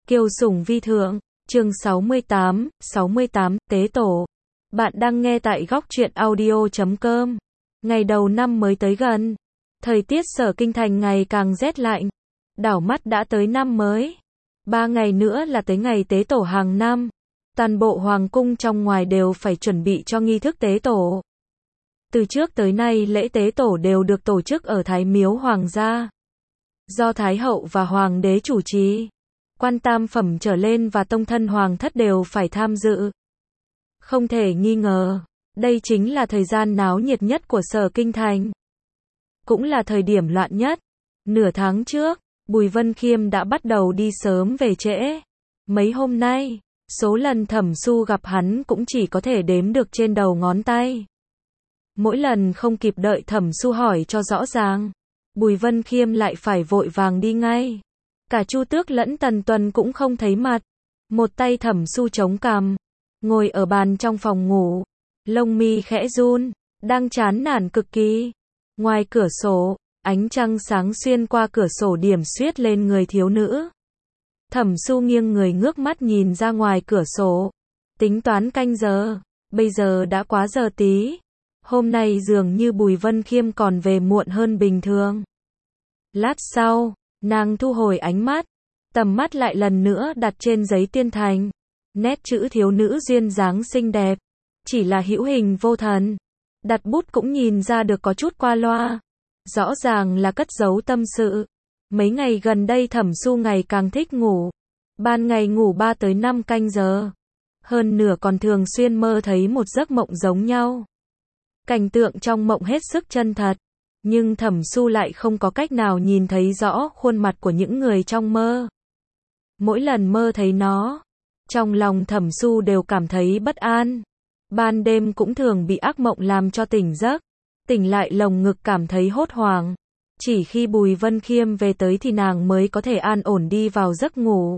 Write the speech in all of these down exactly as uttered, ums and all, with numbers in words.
Kiều Sủng Vi Thượng, chương sáu mươi tám, sáu mươi tám, Tế Tổ. Bạn đang nghe tại góc truyện audio chấm com. Ngày đầu năm mới tới gần. Thời tiết Sở Kinh Thành ngày càng rét lạnh. Đảo mắt đã tới năm mới. Ba ngày nữa là tới ngày Tế Tổ hàng năm. Toàn bộ hoàng cung trong ngoài đều phải chuẩn bị cho nghi thức Tế Tổ. Từ trước tới nay lễ Tế Tổ đều được tổ chức ở Thái Miếu Hoàng gia. Do Thái hậu và Hoàng đế chủ trì. Quan tam phẩm trở lên và tông thân hoàng thất đều phải tham dự. Không thể nghi ngờ, đây chính là thời gian náo nhiệt nhất của Sở Kinh Thành. Cũng là thời điểm loạn nhất. Nửa tháng trước, Bùi Vân Khiêm đã bắt đầu đi sớm về trễ. Mấy hôm nay, số lần Thẩm Su gặp hắn cũng chỉ có thể đếm được trên đầu ngón tay. Mỗi lần không kịp đợi Thẩm Su hỏi cho rõ ràng, Bùi Vân Khiêm lại phải vội vàng đi ngay. Cả Chu Tước lẫn Tần Tuần cũng không thấy mặt. Một tay Thẩm Su chống cằm, ngồi ở bàn trong phòng ngủ, lông mi khẽ run, đang chán nản cực kỳ. Ngoài cửa sổ, ánh trăng sáng xuyên qua cửa sổ điểm xuyết lên người thiếu nữ. Thẩm Su nghiêng người ngước mắt nhìn ra ngoài cửa sổ, tính toán canh giờ, bây giờ đã quá giờ tí. Hôm nay dường như Bùi Vân Khiêm còn về muộn hơn bình thường. Lát sau, nàng thu hồi ánh mắt, tầm mắt lại lần nữa đặt trên giấy tiên thành. Nét chữ thiếu nữ duyên dáng xinh đẹp, chỉ là hữu hình vô thần. Đặt bút cũng nhìn ra được có chút qua loa. Rõ ràng là cất giấu tâm sự. Mấy ngày gần đây Thẩm Su ngày càng thích ngủ. Ban ngày ngủ ba tới năm canh giờ. Hơn nửa còn thường xuyên mơ thấy một giấc mộng giống nhau. Cảnh tượng trong mộng hết sức chân thật. Nhưng Thẩm Su lại không có cách nào nhìn thấy rõ khuôn mặt của những người trong mơ. Mỗi lần mơ thấy nó, trong lòng Thẩm Su đều cảm thấy bất an. Ban đêm cũng thường bị ác mộng làm cho tỉnh giấc. Tỉnh lại lồng ngực cảm thấy hốt hoảng. Chỉ khi Bùi Vân Khiêm về tới thì nàng mới có thể an ổn đi vào giấc ngủ.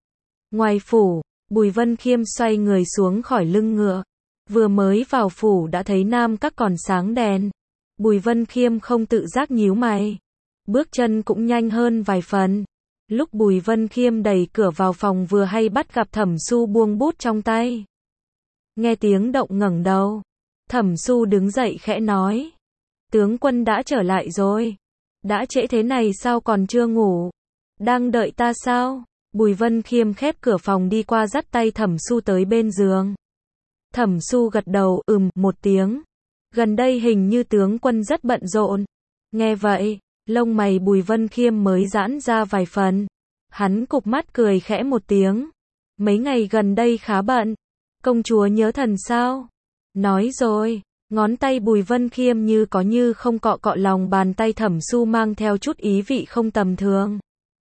Ngoài phủ, Bùi Vân Khiêm xoay người xuống khỏi lưng ngựa. Vừa mới vào phủ đã thấy Nam Các còn sáng đèn. Bùi Vân Khiêm không tự giác nhíu mày. Bước chân cũng nhanh hơn vài phần. Lúc Bùi Vân Khiêm đẩy cửa vào phòng vừa hay bắt gặp Thẩm Su buông bút trong tay. Nghe tiếng động ngẩng đầu. Thẩm Su đứng dậy khẽ nói. Tướng quân đã trở lại rồi. Đã trễ thế này sao còn chưa ngủ? Đang đợi ta sao? Bùi Vân Khiêm khép cửa phòng đi qua dắt tay Thẩm Su tới bên giường. Thẩm Su gật đầu ừm một tiếng. Gần đây hình như tướng quân rất bận rộn. Nghe vậy, lông mày Bùi Vân Khiêm mới giãn ra vài phần. Hắn cụp mắt cười khẽ một tiếng. Mấy ngày gần đây khá bận. Công chúa nhớ thần sao? Nói rồi, ngón tay Bùi Vân Khiêm như có như không cọ cọ lòng bàn tay Thẩm Su mang theo chút ý vị không tầm thường.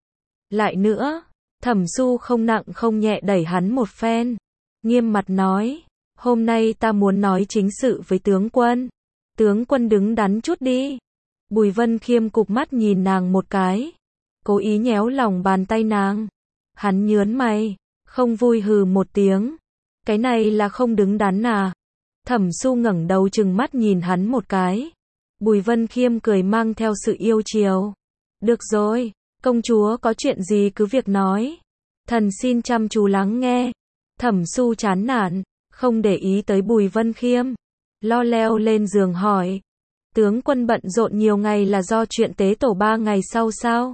Lại nữa, Thẩm Su không nặng không nhẹ đẩy hắn một phen. Nghiêm mặt nói. Hôm nay ta muốn nói chính sự với tướng quân. Tướng quân đứng đắn chút đi. Bùi Vân Khiêm cụp mắt nhìn nàng một cái. Cố ý nhéo lòng bàn tay nàng. Hắn nhớn mày. Không vui hừ một tiếng. Cái này là không đứng đắn à? Thẩm Su ngẩng đầu trừng mắt nhìn hắn một cái. Bùi Vân Khiêm cười mang theo sự yêu chiều. Được rồi, công chúa có chuyện gì cứ việc nói. Thần xin chăm chú lắng nghe. Thẩm Su chán nản. Không để ý tới Bùi Vân Khiêm. Lo leo lên giường hỏi. Tướng quân bận rộn nhiều ngày là do chuyện Tế Tổ ba ngày sau sao?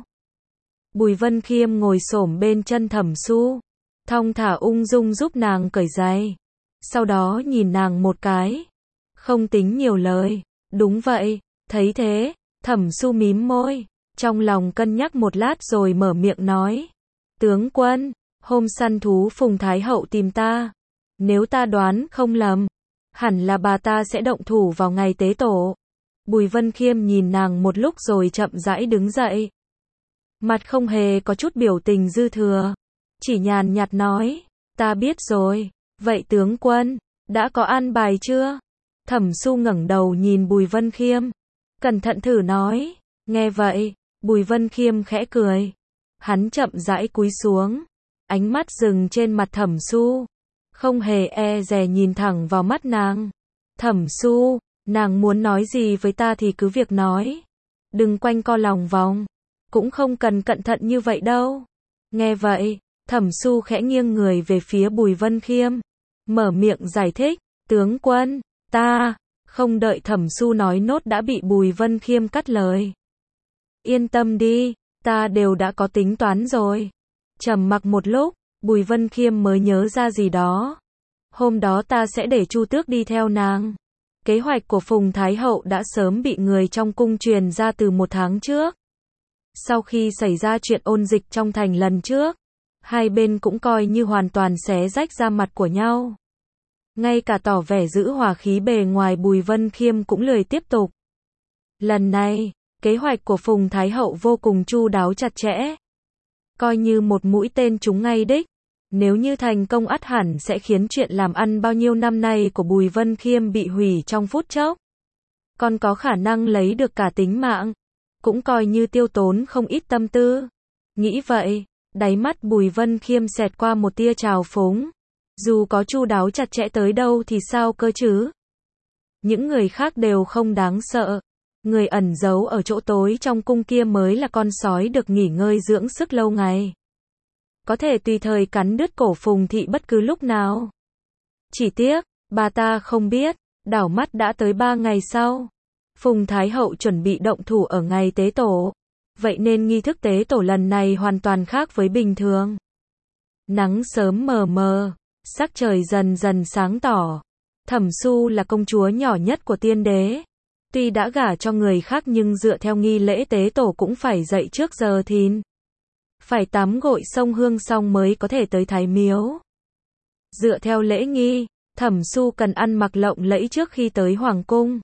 Bùi Vân Khiêm ngồi xổm bên chân Thẩm Su. Thong thả ung dung giúp nàng cởi giày. Sau đó nhìn nàng một cái. Không tính nhiều lời. Đúng vậy. Thấy thế, Thẩm Su mím môi. Trong lòng cân nhắc một lát rồi mở miệng nói. Tướng quân, hôm săn thú Phùng Thái hậu tìm ta. Nếu ta đoán không lầm, hẳn là bà ta sẽ động thủ vào ngày Tế Tổ. Bùi Vân Khiêm nhìn nàng một lúc rồi chậm rãi đứng dậy. Mặt không hề có chút biểu tình dư thừa. Chỉ nhàn nhạt nói, ta biết rồi. Vậy tướng quân, đã có an bài chưa? Thẩm Su ngẩng đầu nhìn Bùi Vân Khiêm. Cẩn thận thử nói. Nghe vậy, Bùi Vân Khiêm khẽ cười. Hắn chậm rãi cúi xuống. Ánh mắt dừng trên mặt Thẩm Su. Không hề e dè nhìn thẳng vào mắt nàng. Thẩm Su, nàng muốn nói gì với ta thì cứ việc nói. Đừng quanh co lòng vòng. Cũng không cần cẩn thận như vậy đâu. Nghe vậy, Thẩm Xu khẽ nghiêng người về phía Bùi Vân Khiêm, mở miệng giải thích, tướng quân, ta, không đợi Thẩm Xu nói nốt đã bị Bùi Vân Khiêm cắt lời. Yên tâm đi, ta đều đã có tính toán rồi. Trầm mặc một lúc, Bùi Vân Khiêm mới nhớ ra gì đó. Hôm đó ta sẽ để Chu Tước đi theo nàng. Kế hoạch của Phùng Thái Hậu đã sớm bị người trong cung truyền ra từ một tháng trước. Sau khi xảy ra chuyện ôn dịch trong thành lần trước, hai bên cũng coi như hoàn toàn xé rách da mặt của nhau. Ngay cả tỏ vẻ giữ hòa khí bề ngoài Bùi Vân Khiêm cũng lười tiếp tục. Lần này, kế hoạch của Phùng Thái Hậu vô cùng chu đáo chặt chẽ. Coi như một mũi tên trúng ngay đích. Nếu như thành công ắt hẳn sẽ khiến chuyện làm ăn bao nhiêu năm nay của Bùi Vân Khiêm bị hủy trong phút chốc. Còn có khả năng lấy được cả tính mạng. Cũng coi như tiêu tốn không ít tâm tư. Nghĩ vậy, đáy mắt Bùi Vân Khiêm xẹt qua một tia trào phúng. Dù có chu đáo chặt chẽ tới đâu thì sao cơ chứ? Những người khác đều không đáng sợ. Người ẩn giấu ở chỗ tối trong cung kia mới là con sói được nghỉ ngơi dưỡng sức lâu ngày. Có thể tùy thời cắn đứt cổ Phùng thị bất cứ lúc nào. Chỉ tiếc, bà ta không biết, đảo mắt đã tới ba ngày sau. Phùng Thái Hậu chuẩn bị động thủ ở ngày tế tổ. Vậy nên nghi thức tế tổ lần này hoàn toàn khác với bình thường. Nắng sớm mờ mờ, sắc trời dần dần sáng tỏ. Thẩm Xu là công chúa nhỏ nhất của tiên đế. Tuy đã gả cho người khác nhưng dựa theo nghi lễ tế tổ cũng phải dậy trước giờ thìn. Phải tắm gội xông hương xong mới có thể tới Thái Miếu. Dựa theo lễ nghi, Thẩm Xu cần ăn mặc lộng lẫy trước khi tới Hoàng cung.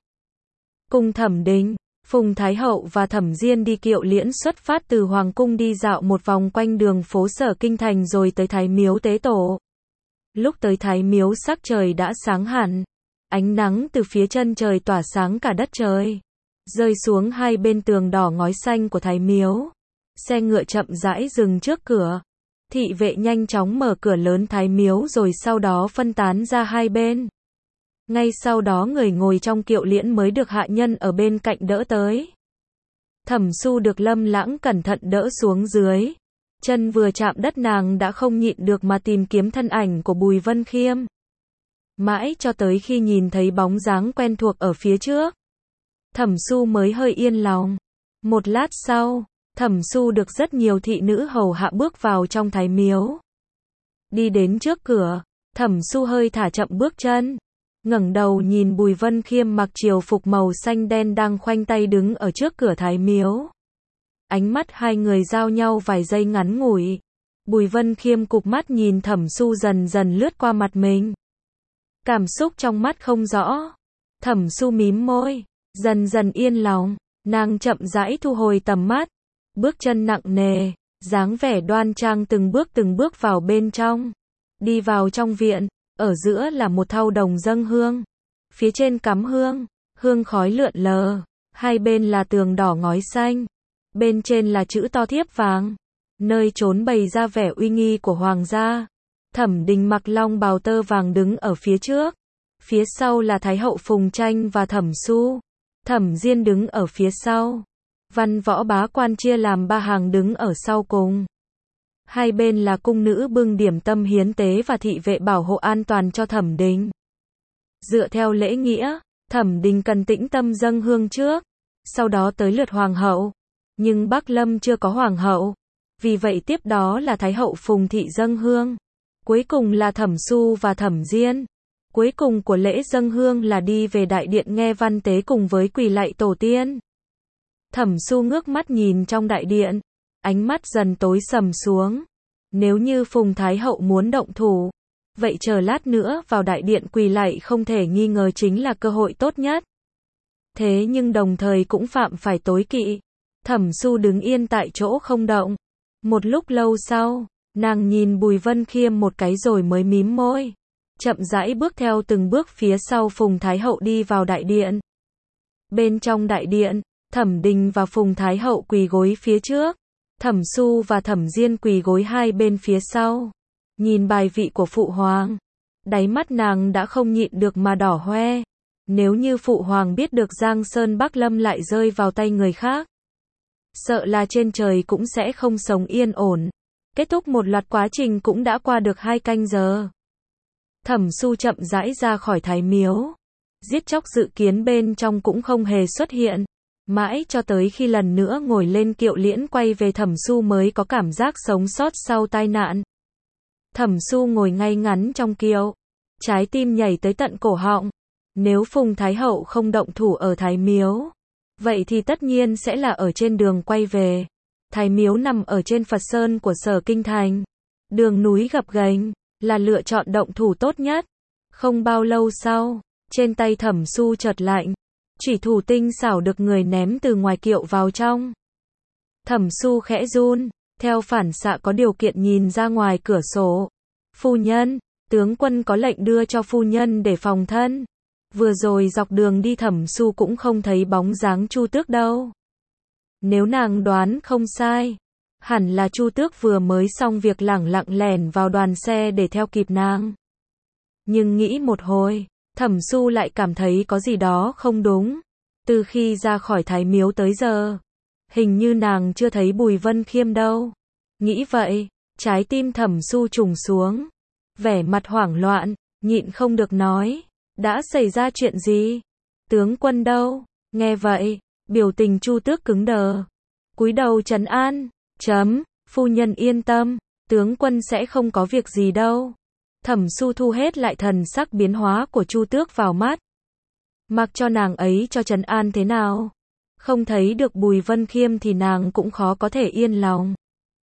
Cung Thẩm Đình, Phùng Thái Hậu và Thẩm Diên đi kiệu liễn xuất phát từ Hoàng cung đi dạo một vòng quanh đường phố Sở Kinh Thành rồi tới Thái Miếu tế tổ. Lúc tới Thái Miếu sắc trời đã sáng hẳn. Ánh nắng từ phía chân trời tỏa sáng cả đất trời. Rơi xuống hai bên tường đỏ ngói xanh của Thái Miếu. Xe ngựa chậm rãi dừng trước cửa. Thị vệ nhanh chóng mở cửa lớn Thái Miếu rồi sau đó phân tán ra hai bên. Ngay sau đó người ngồi trong kiệu liễn mới được hạ nhân ở bên cạnh đỡ tới. Thẩm Xu được Lâm Lãng cẩn thận đỡ xuống dưới. Chân vừa chạm đất nàng đã không nhịn được mà tìm kiếm thân ảnh của Bùi Vân Khiêm. Mãi cho tới khi nhìn thấy bóng dáng quen thuộc ở phía trước. Thẩm Xu mới hơi yên lòng. Một lát sau, Thẩm Xu được rất nhiều thị nữ hầu hạ bước vào trong Thái Miếu. Đi đến trước cửa, Thẩm Xu hơi thả chậm bước chân. Ngẩng đầu nhìn Bùi Vân Khiêm mặc triều phục màu xanh đen đang khoanh tay đứng ở trước cửa Thái Miếu. Ánh mắt hai người giao nhau vài giây ngắn ngủi. Bùi Vân Khiêm cụp mắt nhìn Thẩm Xu dần dần lướt qua mặt mình. Cảm xúc trong mắt không rõ. Thẩm Xu mím môi, dần dần yên lòng, nàng chậm rãi thu hồi tầm mắt, bước chân nặng nề, dáng vẻ đoan trang từng bước từng bước vào bên trong. Đi vào trong viện, ở giữa là một thau đồng dâng hương. Phía trên cắm hương, hương khói lượn lờ, hai bên là tường đỏ ngói xanh. Bên trên là chữ to thiếp vàng, nơi trốn bày ra vẻ uy nghi của hoàng gia. Thẩm Đình mặc long bào tơ vàng đứng ở phía trước. Phía sau là Thái Hậu Phùng Tranh và Thẩm Xu. Thẩm Diên đứng ở phía sau. Văn võ bá quan chia làm ba hàng đứng ở sau cùng. Hai bên là cung nữ bưng điểm tâm hiến tế và thị vệ bảo hộ an toàn cho Thẩm Đình. Dựa theo lễ nghĩa, Thẩm Đình cần tĩnh tâm dâng hương trước. Sau đó tới lượt hoàng hậu. Nhưng Bắc Lâm chưa có hoàng hậu. Vì vậy tiếp đó là Thái Hậu Phùng Thị dâng hương. Cuối cùng là Thẩm Xu và Thẩm Diên. Cuối cùng của lễ dâng hương là đi về đại điện nghe văn tế cùng với quỳ lạy tổ tiên. Thẩm Xu ngước mắt nhìn trong đại điện. Ánh mắt dần tối sầm xuống. Nếu như Phùng Thái Hậu muốn động thủ, vậy chờ lát nữa vào đại điện quỳ lạy không thể nghi ngờ chính là cơ hội tốt nhất. Thế nhưng đồng thời cũng phạm phải tối kỵ. Thẩm Xu đứng yên tại chỗ không động. Một lúc lâu sau, nàng nhìn Bùi Vân Khiêm một cái rồi mới mím môi. Chậm rãi bước theo từng bước phía sau Phùng Thái Hậu đi vào đại điện. Bên trong đại điện, Thẩm Đình và Phùng Thái Hậu quỳ gối phía trước. Thẩm Xu và Thẩm Diên quỳ gối hai bên phía sau. Nhìn bài vị của Phụ Hoàng. Đáy mắt nàng đã không nhịn được mà đỏ hoe. Nếu như Phụ Hoàng biết được Giang Sơn Bắc Lâm lại rơi vào tay người khác, sợ là trên trời cũng sẽ không sống yên ổn. Kết thúc một loạt quá trình cũng đã qua được hai canh giờ. Thẩm Su chậm rãi ra khỏi Thái Miếu. Giết chóc dự kiến bên trong cũng không hề xuất hiện. Mãi cho tới khi lần nữa ngồi lên kiệu liễn quay về Thẩm Su mới có cảm giác sống sót sau tai nạn. Thẩm Su ngồi ngay ngắn trong kiệu. Trái tim nhảy tới tận cổ họng. Nếu Phùng Thái Hậu không động thủ ở Thái Miếu, vậy thì tất nhiên sẽ là ở trên đường quay về. Thái Miếu nằm ở trên Phật Sơn của Sở Kinh Thành. Đường núi gập ghềnh, là lựa chọn động thủ tốt nhất. Không bao lâu sau, trên tay Thẩm Su chợt lạnh. Chủy thủ tinh xảo được người ném từ ngoài kiệu vào trong. Thẩm Su khẽ run, theo phản xạ có điều kiện nhìn ra ngoài cửa sổ. Phu nhân, tướng quân có lệnh đưa cho phu nhân để phòng thân. Vừa rồi dọc đường đi Thẩm Su cũng không thấy bóng dáng Chu Tước đâu. Nếu nàng đoán không sai, hẳn là Chu Tước vừa mới xong việc lẳng lặng lẻn vào đoàn xe để theo kịp nàng. Nhưng nghĩ một hồi, Thẩm Su lại cảm thấy có gì đó không đúng. Từ khi ra khỏi Thái Miếu tới giờ, hình như nàng chưa thấy Bùi Vân Khiêm đâu. Nghĩ vậy, trái tim Thẩm Su trùng xuống. Vẻ mặt hoảng loạn, nhịn không được nói. Đã xảy ra chuyện gì? Tướng quân đâu? Nghe vậy, biểu tình Chu Tước cứng đờ. Cúi đầu trấn an. Chấm, phu nhân yên tâm, tướng quân sẽ không có việc gì đâu. Thẩm Su thu hết lại thần sắc biến hóa của Chu Tước vào mắt. Mặc cho nàng ấy cho trấn an thế nào, không thấy được Bùi Vân Khiêm thì nàng cũng khó có thể yên lòng.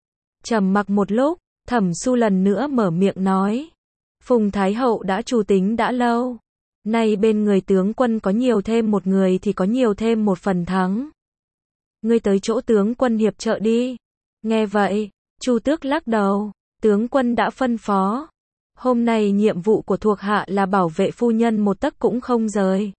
Trầm mặc một lúc, Thẩm Su lần nữa mở miệng nói. Phùng Thái Hậu đã chủ tính đã lâu. Nay bên người tướng quân có nhiều thêm một người thì có nhiều thêm một phần thắng. Ngươi tới chỗ tướng quân hiệp trợ đi. Nghe vậy, Chu Tước lắc đầu. Tướng quân đã phân phó. Hôm nay nhiệm vụ của thuộc hạ là bảo vệ phu nhân một tấc cũng không rời.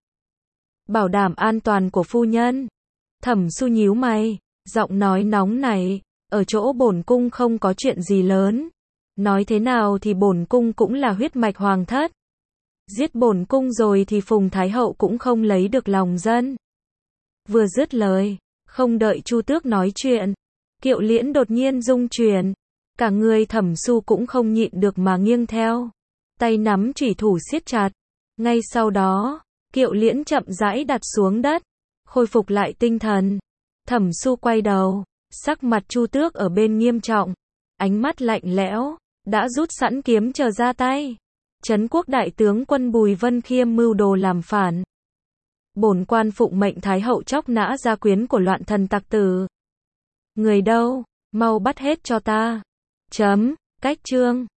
Bảo đảm an toàn của phu nhân. Thẩm Su nhíu mày, giọng nói nóng này. Ở chỗ bổn cung không có chuyện gì lớn. Nói thế nào thì bổn cung cũng là huyết mạch hoàng thất. Giết bổn cung rồi thì Phùng Thái Hậu cũng không lấy được lòng dân. Vừa dứt lời, không đợi Chu Tước nói chuyện, kiệu liễn đột nhiên rung chuyển. Cả người Thẩm Su cũng không nhịn được mà nghiêng theo. Tay nắm chủy thủ siết chặt. Ngay sau đó, kiệu liễn chậm rãi đặt xuống đất. Khôi phục lại tinh thần. Thẩm Su quay đầu. Sắc mặt Chu Tước ở bên nghiêm trọng. Ánh mắt lạnh lẽo. Đã rút sẵn kiếm chờ ra tay. Trấn quốc đại tướng quân Bùi Vân Khiêm mưu đồ làm phản. Bổn quan phụng mệnh Thái Hậu chóc nã gia quyến của loạn thần tặc tử. Người đâu? Mau bắt hết cho ta. Chấm. Cách chương.